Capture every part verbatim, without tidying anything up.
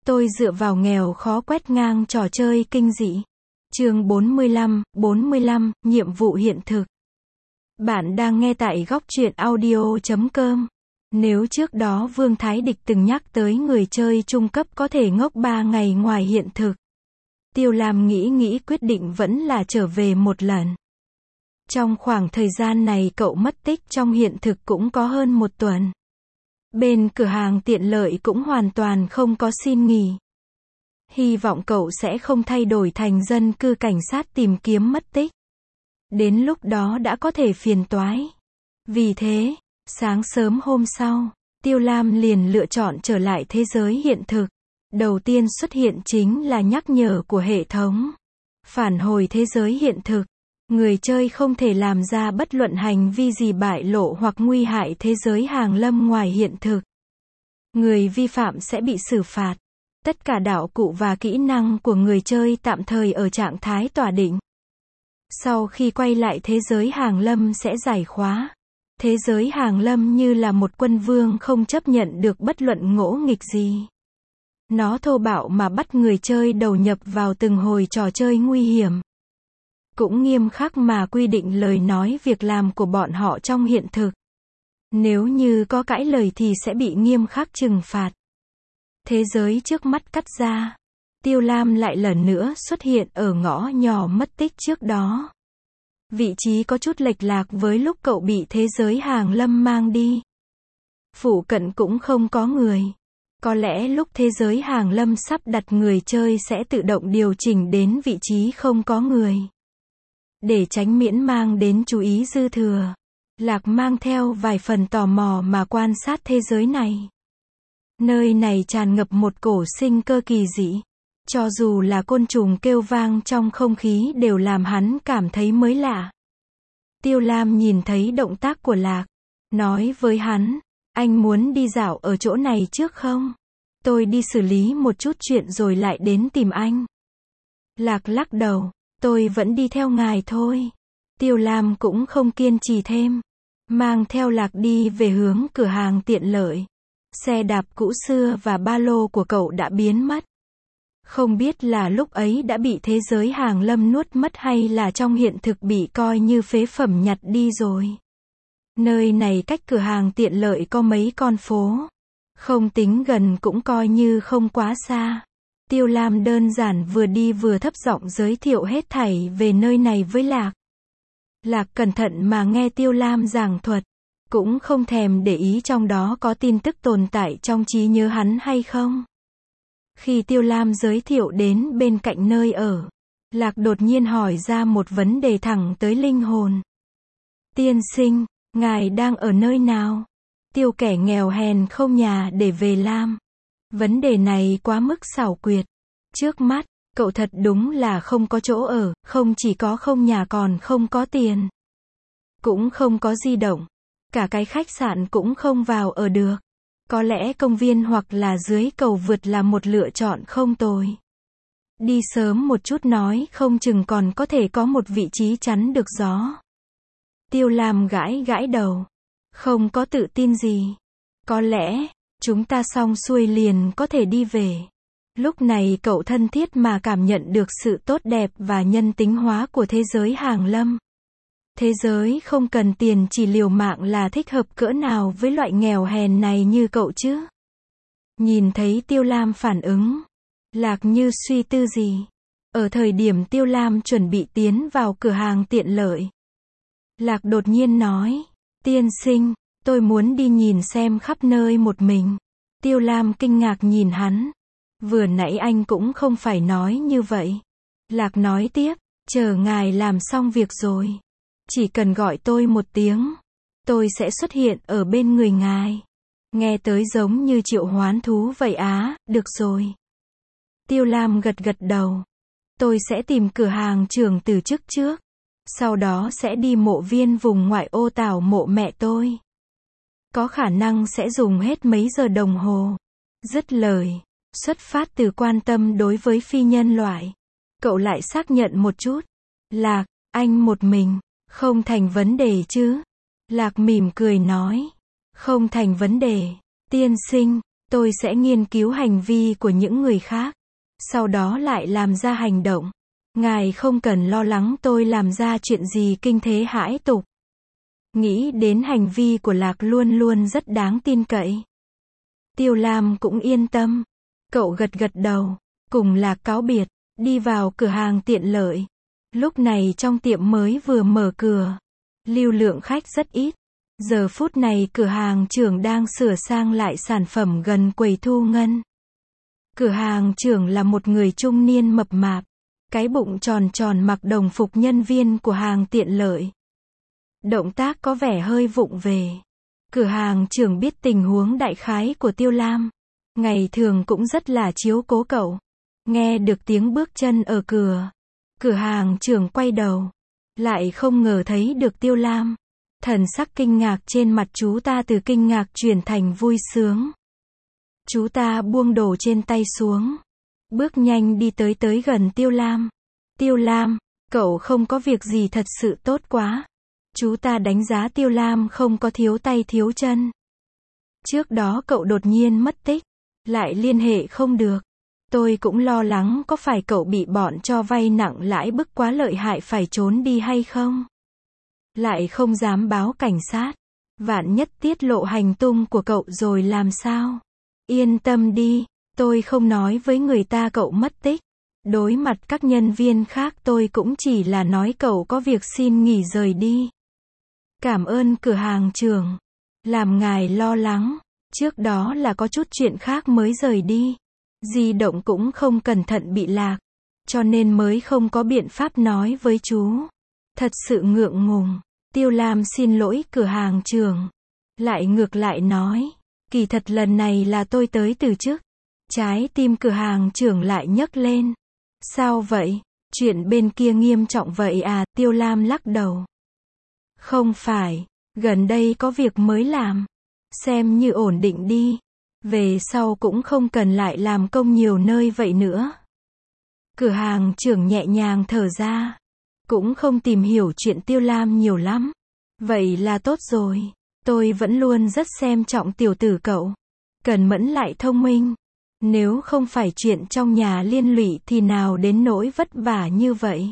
Tôi dựa vào nghèo khó quét ngang trò chơi kinh dị. Chương bốn mươi lăm, bốn mươi lăm, nhiệm vụ hiện thực. Bạn đang nghe tại góc truyện audio chấm com. Nếu trước đó Vương Thái Địch từng nhắc tới người chơi trung cấp có thể ngốc ba ngày ngoài hiện thực, Tiêu Lam nghĩ nghĩ quyết định vẫn là trở về một lần. Trong khoảng thời gian này cậu mất tích trong hiện thực cũng có hơn một tuần. Bên cửa hàng tiện lợi cũng hoàn toàn không có xin nghỉ. Hy vọng cậu sẽ không thay đổi thành dân cư cảnh sát tìm kiếm mất tích. Đến lúc đó đã có thể phiền toái. Vì thế, sáng sớm hôm sau, Tiêu Lam liền lựa chọn trở lại thế giới hiện thực. Đầu tiên xuất hiện chính là nhắc nhở của hệ thống. Phản hồi thế giới hiện thực. Người chơi không thể làm ra bất luận hành vi gì bại lộ hoặc nguy hại thế giới hàng lâm ngoài hiện thực. Người vi phạm sẽ bị xử phạt. Tất cả đạo cụ và kỹ năng của người chơi tạm thời ở trạng thái tỏa định. Sau khi quay lại thế giới hàng lâm sẽ giải khóa. Thế giới hàng lâm như là một quân vương không chấp nhận được bất luận ngỗ nghịch gì. Nó thô bạo mà bắt người chơi đầu nhập vào từng hồi trò chơi nguy hiểm. Cũng nghiêm khắc mà quy định lời nói việc làm của bọn họ trong hiện thực. Nếu như có cãi lời thì sẽ bị nghiêm khắc trừng phạt. Thế giới trước mắt cắt ra. Tiêu Lam lại lần nữa xuất hiện ở ngõ nhỏ mất tích trước đó. Vị trí có chút lệch lạc với lúc cậu bị thế giới hàng lâm mang đi. Phụ cận cũng không có người. Có lẽ lúc thế giới hàng lâm sắp đặt người chơi sẽ tự động điều chỉnh đến vị trí không có người. Để tránh miễn mang đến chú ý dư thừa, Lạc mang theo vài phần tò mò mà quan sát thế giới này. Nơi này tràn ngập một cổ sinh cơ kỳ dị. Cho dù là côn trùng kêu vang trong không khí đều làm hắn cảm thấy mới lạ. Tiêu Lam nhìn thấy động tác của Lạc. Nói với hắn, anh muốn đi dạo ở chỗ này trước không? Tôi đi xử lý một chút chuyện rồi lại đến tìm anh. Lạc lắc đầu, tôi vẫn đi theo ngài thôi. Tiêu Lam cũng không kiên trì thêm. Mang theo Lạc đi về hướng cửa hàng tiện lợi. Xe đạp cũ xưa và ba lô của cậu đã biến mất. Không biết là lúc ấy đã bị thế giới hàng lâm nuốt mất hay là trong hiện thực bị coi như phế phẩm nhặt đi rồi. Nơi này cách cửa hàng tiện lợi có mấy con phố. Không tính gần cũng coi như không quá xa. Tiêu Lam đơn giản vừa đi vừa thấp giọng giới thiệu hết thảy về nơi này với Lạc. Lạc cẩn thận mà nghe Tiêu Lam giảng thuật. Cũng không thèm để ý trong đó có tin tức tồn tại trong trí nhớ hắn hay không. Khi Tiêu Lam giới thiệu đến bên cạnh nơi ở, Lạc đột nhiên hỏi ra một vấn đề thẳng tới linh hồn. Tiên sinh, ngài đang ở nơi nào? Tiêu kẻ nghèo hèn không nhà để về Lam. Vấn đề này quá mức xảo quyệt. Trước mắt, cậu thật đúng là không có chỗ ở, không chỉ có không nhà còn không có tiền. Cũng không có di động. Cả cái khách sạn cũng không vào ở được. Có lẽ công viên hoặc là dưới cầu vượt là một lựa chọn không tồi. Đi sớm một chút nói không chừng còn có thể có một vị trí chắn được gió. Tiêu Lam gãi gãi đầu. Không có tự tin gì. Có lẽ, chúng ta xong xuôi liền có thể đi về. Lúc này cậu thân thiết mà cảm nhận được sự tốt đẹp và nhân tính hóa của thế giới hàng lâm. Thế giới không cần tiền chỉ liều mạng là thích hợp cỡ nào với loại nghèo hèn này như cậu chứ? Nhìn thấy Tiêu Lam phản ứng. Lạc như suy tư gì. Ở thời điểm Tiêu Lam chuẩn bị tiến vào cửa hàng tiện lợi. Lạc đột nhiên nói. Tiên sinh, tôi muốn đi nhìn xem khắp nơi một mình. Tiêu Lam kinh ngạc nhìn hắn. Vừa nãy anh cũng không phải nói như vậy. Lạc nói tiếp, chờ ngài làm xong việc rồi. Chỉ cần gọi tôi một tiếng. Tôi sẽ xuất hiện ở bên người ngài. Nghe tới giống như triệu hoán thú vậy á, được rồi. Tiêu Lam gật gật đầu. Tôi sẽ tìm cửa hàng trưởng từ chức trước. Sau đó sẽ đi mộ viên vùng ngoại ô tảo mộ mẹ tôi. Có khả năng sẽ dùng hết mấy giờ đồng hồ. Dứt lời. Xuất phát từ quan tâm đối với phi nhân loại. Cậu lại xác nhận một chút. Lạc, anh một mình. Không thành vấn đề chứ. Lạc mỉm cười nói. Không thành vấn đề. Tiên sinh, Tôi sẽ nghiên cứu hành vi của những người khác, sau đó lại làm ra hành động. Ngài không cần lo lắng tôi làm ra chuyện gì kinh thế hãi tục. Nghĩ đến hành vi của Lạc luôn luôn rất đáng tin cậy. Tiêu Lam cũng yên tâm. Cậu gật gật đầu, cùng Lạc cáo biệt, đi vào cửa hàng tiện lợi. Lúc này trong tiệm mới vừa mở cửa, lưu lượng khách rất ít. Giờ phút này cửa hàng trưởng đang sửa sang lại sản phẩm gần quầy thu ngân. Cửa hàng trưởng là một người trung niên mập mạp, cái bụng tròn tròn, mặc đồng phục nhân viên của hàng tiện lợi. Động tác có vẻ hơi vụng về. Cửa hàng trưởng biết tình huống đại khái của Tiêu Lam, ngày thường cũng rất là chiếu cố cậu. Nghe được tiếng bước chân ở cửa, cửa hàng trưởng quay đầu, lại không ngờ thấy được Tiêu Lam. Thần sắc kinh ngạc trên mặt chú ta từ kinh ngạc chuyển thành vui sướng. Chú ta buông đồ trên tay xuống, bước nhanh đi tới tới gần Tiêu Lam. Tiêu Lam, cậu không có việc gì thật sự tốt quá. Chú ta đánh giá Tiêu Lam không có thiếu tay thiếu chân. Trước đó cậu đột nhiên mất tích, lại liên hệ không được. Tôi cũng lo lắng có phải cậu bị bọn cho vay nặng lãi bức quá lợi hại phải trốn đi hay không? Lại không dám báo cảnh sát. Vạn nhất tiết lộ hành tung của cậu rồi làm sao? Yên tâm đi, tôi không nói với người ta cậu mất tích. Đối mặt các nhân viên khác tôi cũng chỉ là nói cậu có việc xin nghỉ rời đi. Cảm ơn cửa hàng trưởng. Làm ngài lo lắng. Trước đó là có chút chuyện khác mới rời đi. Di động cũng không cẩn thận bị lạc. Cho nên mới không có biện pháp nói với chú. Thật sự ngượng ngùng. Tiêu Lam xin lỗi cửa hàng trưởng. Lại ngược lại nói. Kỳ thật lần này là tôi tới từ chức. Trái tim cửa hàng trưởng lại nhấc lên. Sao vậy? Chuyện bên kia nghiêm trọng vậy à? Tiêu Lam lắc đầu. Không phải. Gần đây có việc mới làm. Xem như ổn định đi. Về sau cũng không cần lại làm công nhiều nơi vậy nữa. Cửa hàng trưởng nhẹ nhàng thở ra. Cũng không tìm hiểu chuyện Tiêu Lam nhiều lắm. Vậy là tốt rồi. Tôi vẫn luôn rất xem trọng tiểu tử cậu. Cần mẫn lại thông minh. Nếu không phải chuyện trong nhà liên lụy thì nào đến nỗi vất vả như vậy.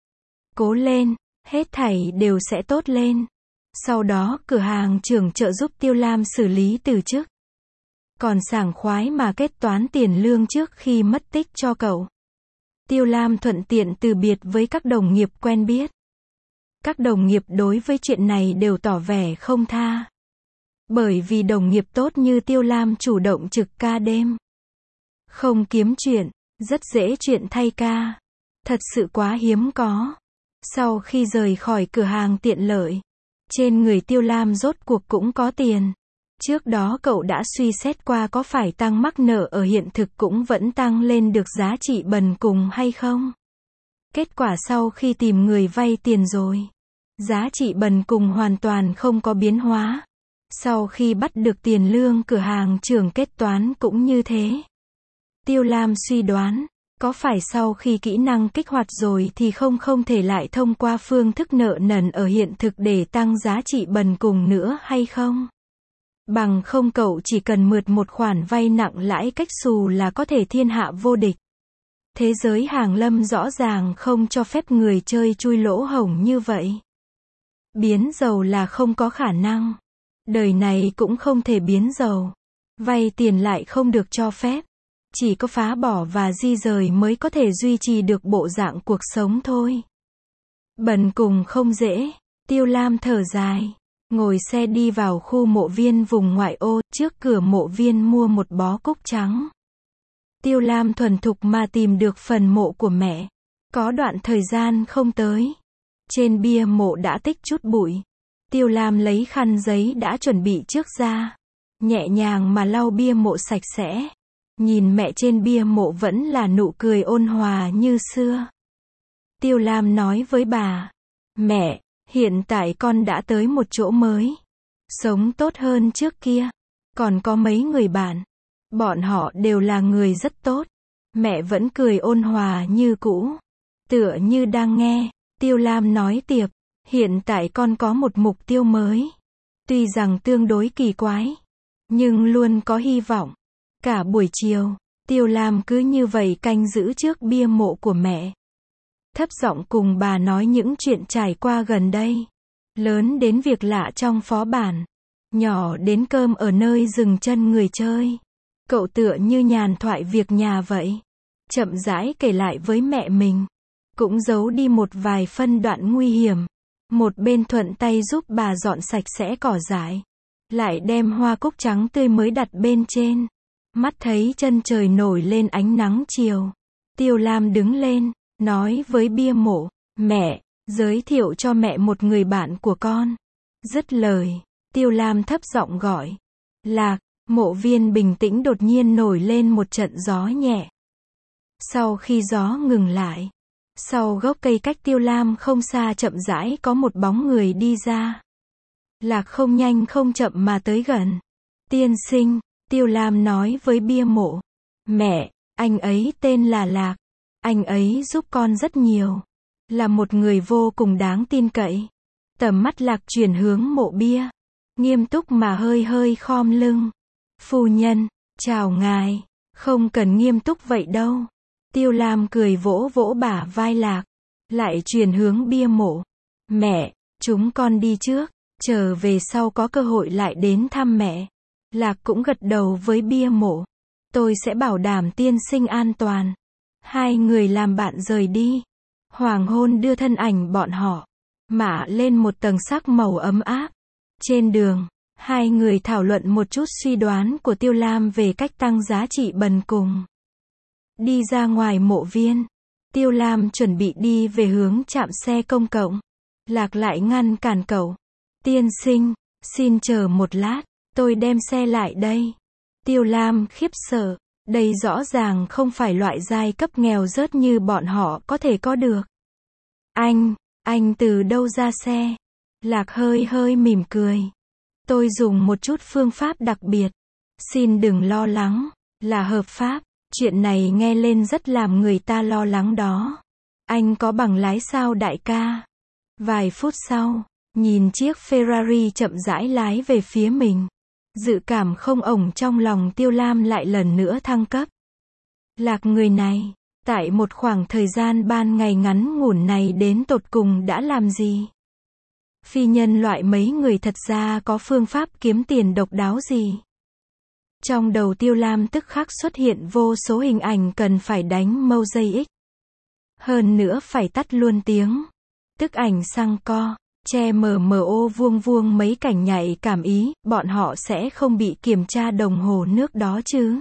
Cố lên, hết thảy đều sẽ tốt lên. Sau đó cửa hàng trưởng trợ giúp Tiêu Lam xử lý từ chức. Còn sảng khoái mà kết toán tiền lương trước khi mất tích cho cậu. Tiêu Lam thuận tiện từ biệt với các đồng nghiệp quen biết. Các đồng nghiệp đối với chuyện này đều tỏ vẻ không tha. Bởi vì đồng nghiệp tốt như Tiêu Lam chủ động trực ca đêm. Không kiếm chuyện, rất dễ chuyện thay ca. Thật sự quá hiếm có. Sau khi rời khỏi cửa hàng tiện lợi, trên người Tiêu Lam rốt cuộc cũng có tiền. Trước đó cậu đã suy xét qua có phải tăng mắc nợ ở hiện thực cũng vẫn tăng lên được giá trị bần cùng hay không? Kết quả sau khi tìm người vay tiền rồi, giá trị bần cùng hoàn toàn không có biến hóa. Sau khi bắt được tiền lương cửa hàng trưởng kết toán cũng như thế. Tiêu Lam suy đoán, có phải sau khi kỹ năng kích hoạt rồi thì không không thể lại thông qua phương thức nợ nần ở hiện thực để tăng giá trị bần cùng nữa hay không? Bằng không cậu chỉ cần mượt một khoản vay nặng lãi cách xù là có thể thiên hạ vô địch. Thế giới hàng lâm rõ ràng không cho phép người chơi chui lỗ hổng như vậy. Biến giàu là không có khả năng. Đời này cũng không thể biến giàu. Vay tiền lại không được cho phép. Chỉ có phá bỏ và di rời mới có thể duy trì được bộ dạng cuộc sống thôi. Bần cùng không dễ. Tiêu Lam thở dài. Ngồi xe đi vào khu mộ viên vùng ngoại ô, trước cửa mộ viên mua một bó cúc trắng. Tiêu Lam thuần thục mà tìm được phần mộ của mẹ. Có đoạn thời gian không tới. Trên bia mộ đã tích chút bụi. Tiêu Lam lấy khăn giấy đã chuẩn bị trước ra. Nhẹ nhàng mà lau bia mộ sạch sẽ. Nhìn mẹ trên bia mộ vẫn là nụ cười ôn hòa như xưa. Tiêu Lam nói với bà. Mẹ, hiện tại con đã tới một chỗ mới. Sống tốt hơn trước kia. Còn có mấy người bạn. Bọn họ đều là người rất tốt. Mẹ vẫn cười ôn hòa như cũ. Tựa như đang nghe. Tiêu Lam nói tiếp. Hiện tại con có một mục tiêu mới. Tuy rằng tương đối kỳ quái. Nhưng luôn có hy vọng. Cả buổi chiều, Tiêu Lam cứ như vậy canh giữ trước bia mộ của mẹ. Thấp giọng cùng bà nói những chuyện trải qua gần đây. Lớn đến việc lạ trong phó bản. Nhỏ đến cơm ở nơi dừng chân người chơi. Cậu tựa như nhàn thoại việc nhà vậy. Chậm rãi kể lại với mẹ mình. Cũng giấu đi một vài phân đoạn nguy hiểm. Một bên thuận tay giúp bà dọn sạch sẽ cỏ dại. Lại đem hoa cúc trắng tươi mới đặt bên trên. Mắt thấy chân trời nổi lên ánh nắng chiều. Tiêu Lam đứng lên, nói với bia mộ, mẹ, giới thiệu cho mẹ một người bạn của con. Dứt lời, Tiêu Lam thấp giọng gọi. Lạc, mộ viên bình tĩnh đột nhiên nổi lên một trận gió nhẹ. Sau khi gió ngừng lại, sau gốc cây cách Tiêu Lam không xa chậm rãi có một bóng người đi ra. Lạc không nhanh không chậm mà tới gần. Tiên sinh, Tiêu Lam nói với bia mộ. Mẹ, anh ấy tên là Lạc. Anh ấy giúp con rất nhiều. Là một người vô cùng đáng tin cậy. Tầm mắt Lạc chuyển hướng mộ bia. Nghiêm túc mà hơi hơi khom lưng. Phu nhân, chào ngài. Không cần nghiêm túc vậy đâu. Tiêu Lam cười vỗ vỗ bả vai Lạc. Lại chuyển hướng bia mộ. Mẹ, chúng con đi trước. Chờ về sau có cơ hội lại đến thăm mẹ. Lạc cũng gật đầu với bia mộ. Tôi sẽ bảo đảm tiên sinh an toàn. Hai người làm bạn rời đi. Hoàng hôn đưa thân ảnh bọn họ mạ lên một tầng sắc màu ấm áp. Trên đường, hai người thảo luận một chút suy đoán của Tiêu Lam về cách tăng giá trị bần cùng. Đi ra ngoài mộ viên, Tiêu Lam chuẩn bị đi về hướng trạm xe công cộng. Lạc lại ngăn cản cậu. Tiên sinh, xin chờ một lát, tôi đem xe lại đây. Tiêu Lam khiếp sợ, đây rõ ràng không phải loại giai cấp nghèo rớt như bọn họ có thể có được. Anh, anh từ đâu ra xe? Lạc hơi hơi mỉm cười. Tôi dùng một chút phương pháp đặc biệt. Xin đừng lo lắng, là hợp pháp. Chuyện này nghe lên rất làm người ta lo lắng đó. Anh có bằng lái sao đại ca? Vài phút sau, nhìn chiếc Ferrari chậm rãi lái về phía mình. Dự cảm không ổn trong lòng Tiêu Lam lại lần nữa thăng cấp. Lạc người này, tại một khoảng thời gian ban ngày ngắn ngủn này đến tột cùng đã làm gì? Phi nhân loại mấy người thật ra có phương pháp kiếm tiền độc đáo gì? Trong đầu Tiêu Lam tức khắc xuất hiện vô số hình ảnh cần phải đánh mosaic. Hơn nữa phải tắt luôn tiếng. Tức ảnh xăng co, che mờ mờ ô vuông vuông mấy cảnh nhạy cảm ý, bọn họ sẽ không bị kiểm tra đồng hồ nước đó chứ.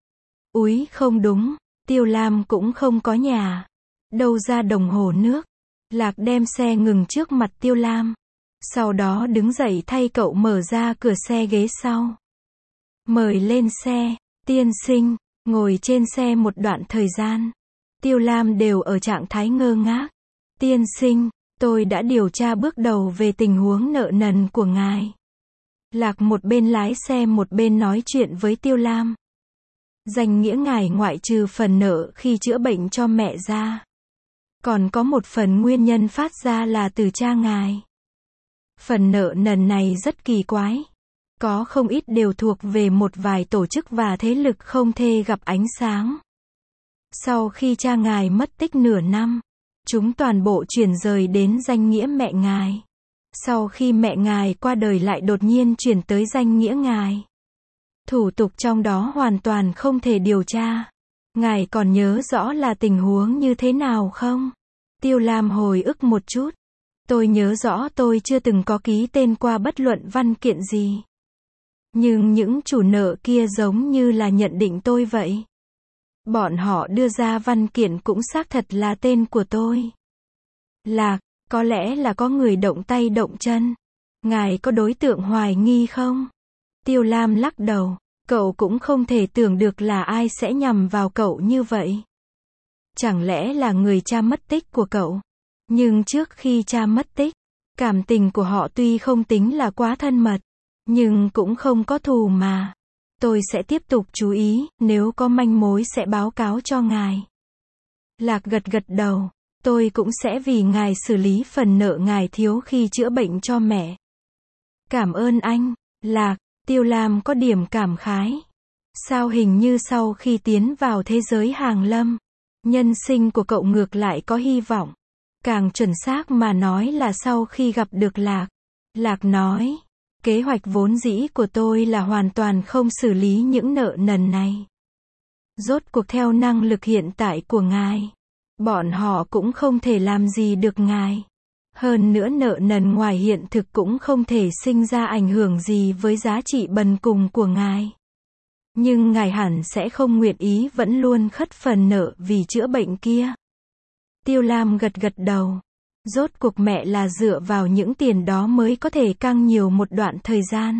Úi không đúng, Tiêu Lam cũng không có nhà. Đâu ra đồng hồ nước. Lạc đem xe ngừng trước mặt Tiêu Lam. Sau đó đứng dậy thay cậu mở ra cửa xe ghế sau. Mời lên xe, tiên sinh, ngồi trên xe một đoạn thời gian. Tiêu Lam đều ở trạng thái ngơ ngác. Tiên sinh, tôi đã điều tra bước đầu về tình huống nợ nần của ngài. Lạc một bên lái xe một bên nói chuyện với Tiêu Lam. Danh nghĩa ngài ngoại trừ phần nợ khi chữa bệnh cho mẹ ra. Còn có một phần nguyên nhân phát ra là từ cha ngài. Phần nợ nần này rất kỳ quái. Có không ít đều thuộc về một vài tổ chức và thế lực không thể gặp ánh sáng. Sau khi cha ngài mất tích nửa năm, chúng toàn bộ chuyển rời đến danh nghĩa mẹ ngài. Sau khi mẹ ngài qua đời lại đột nhiên chuyển tới danh nghĩa ngài. Thủ tục trong đó hoàn toàn không thể điều tra. Ngài còn nhớ rõ là tình huống như thế nào không? Tiêu Lam hồi ức một chút. Tôi nhớ rõ tôi chưa từng có ký tên qua bất luận văn kiện gì. Nhưng những chủ nợ kia giống như là nhận định tôi vậy. Bọn họ đưa ra văn kiện cũng xác thật là tên của tôi. Lạc, có lẽ là có người động tay động chân. Ngài có đối tượng hoài nghi không? Tiêu Lam lắc đầu. Cậu cũng không thể tưởng được là ai sẽ nhằm vào cậu như vậy. Chẳng lẽ là người cha mất tích của cậu? Nhưng trước khi cha mất tích, cảm tình của họ tuy không tính là quá thân mật, nhưng cũng không có thù mà. Tôi sẽ tiếp tục chú ý, nếu có manh mối sẽ báo cáo cho ngài. Lạc gật gật đầu. Tôi cũng sẽ vì ngài xử lý phần nợ ngài thiếu khi chữa bệnh cho mẹ. Cảm ơn anh, Lạc. Tiêu Lam có điểm cảm khái. Sao hình như sau khi tiến vào thế giới hàng lâm, nhân sinh của cậu ngược lại có hy vọng. Càng chuẩn xác mà nói là sau khi gặp được Lạc. Lạc nói, kế hoạch vốn dĩ của tôi là hoàn toàn không xử lý những nợ nần này. Rốt cuộc theo năng lực hiện tại của ngài, bọn họ cũng không thể làm gì được ngài. Hơn nữa nợ nần ngoài hiện thực cũng không thể sinh ra ảnh hưởng gì với giá trị bần cùng của ngài. Nhưng ngài hẳn sẽ không nguyện ý vẫn luôn khất phần nợ vì chữa bệnh kia. Tiêu Lam gật gật đầu. Rốt cuộc mẹ là dựa vào những tiền đó mới có thể căng nhiều một đoạn thời gian.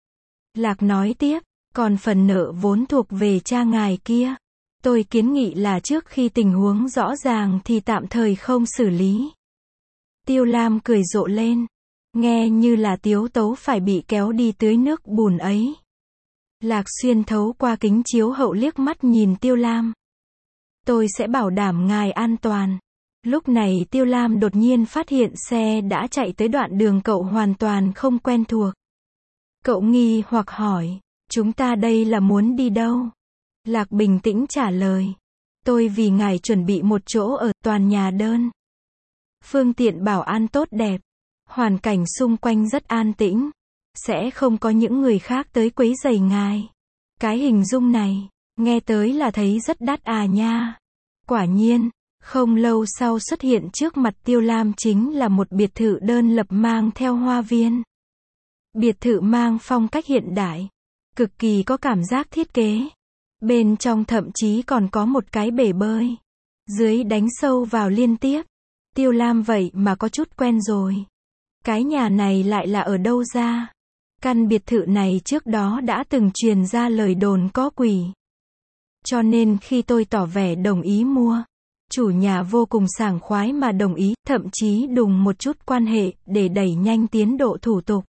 Lạc nói tiếp, còn phần nợ vốn thuộc về cha ngài kia, tôi kiến nghị là trước khi tình huống rõ ràng thì tạm thời không xử lý. Tiêu Lam cười rộ lên, nghe như là Tiếu Tấu phải bị kéo đi tưới nước bùn ấy. Lạc xuyên thấu qua kính chiếu hậu liếc mắt nhìn Tiêu Lam. Tôi sẽ bảo đảm ngài an toàn. Lúc này Tiêu Lam đột nhiên phát hiện xe đã chạy tới đoạn đường cậu hoàn toàn không quen thuộc. Cậu nghi hoặc hỏi, chúng ta đây là muốn đi đâu? Lạc bình tĩnh trả lời, tôi vì ngài chuẩn bị một chỗ ở toàn nhà đơn. Phương tiện bảo an tốt đẹp, hoàn cảnh xung quanh rất an tĩnh, sẽ không có những người khác tới quấy rầy ngài. Cái hình dung này, nghe tới là thấy rất đắt à nha. Quả nhiên, không lâu sau xuất hiện trước mặt Tiêu Lam chính là một biệt thự đơn lập mang theo hoa viên. Biệt thự mang phong cách hiện đại, cực kỳ có cảm giác thiết kế. Bên trong thậm chí còn có một cái bể bơi. Dưới đánh sâu vào liên tiếp. Tiêu Lam vậy mà có chút quen rồi. Cái nhà này lại là ở đâu ra? Căn biệt thự này trước đó đã từng truyền ra lời đồn có quỷ. Cho nên khi tôi tỏ vẻ đồng ý mua, chủ nhà vô cùng sảng khoái mà đồng ý, thậm chí đùng một chút quan hệ để đẩy nhanh tiến độ thủ tục.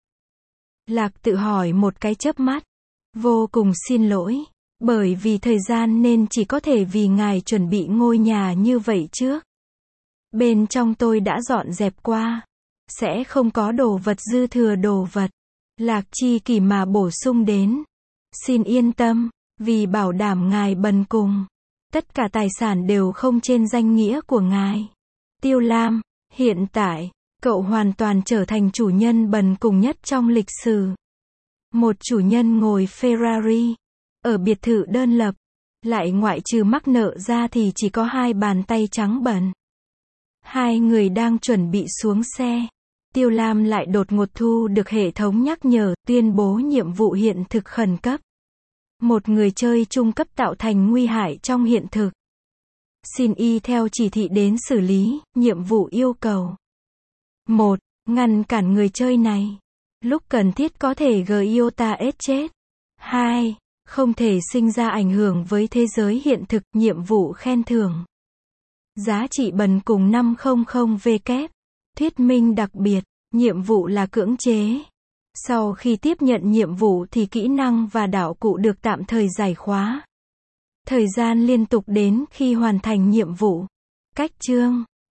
Lạc tự hỏi một cái chớp mắt. Vô cùng xin lỗi, bởi vì thời gian nên chỉ có thể vì ngài chuẩn bị ngôi nhà như vậy trước. Bên trong tôi đã dọn dẹp qua, sẽ không có đồ vật dư thừa đồ vật. Lạc chi kỳ mà bổ sung đến. Xin yên tâm, vì bảo đảm ngài bần cùng, tất cả tài sản đều không trên danh nghĩa của ngài. Tiêu Lam, hiện tại, cậu hoàn toàn trở thành chủ nhân bần cùng nhất trong lịch sử. Một chủ nhân ngồi Ferrari, ở biệt thự đơn lập, lại ngoại trừ mắc nợ ra thì chỉ có hai bàn tay trắng bẩn. Hai người đang chuẩn bị xuống xe. Tiêu Lam lại đột ngột thu được hệ thống nhắc nhở, tuyên bố nhiệm vụ hiện thực khẩn cấp. Một người chơi trung cấp tạo thành nguy hại trong hiện thực. Xin y theo chỉ thị đến xử lý, nhiệm vụ yêu cầu. một. Ngăn cản người chơi này. Lúc cần thiết có thể gây iota ết chết. hai. Không thể sinh ra ảnh hưởng với thế giới hiện thực, nhiệm vụ khen thưởng. Giá trị bần cùng năm trăm W kép. Thuyết minh đặc biệt, nhiệm vụ là cưỡng chế. Sau khi tiếp nhận nhiệm vụ thì kỹ năng và đạo cụ được tạm thời giải khóa. Thời gian liên tục đến khi hoàn thành nhiệm vụ. Cách chương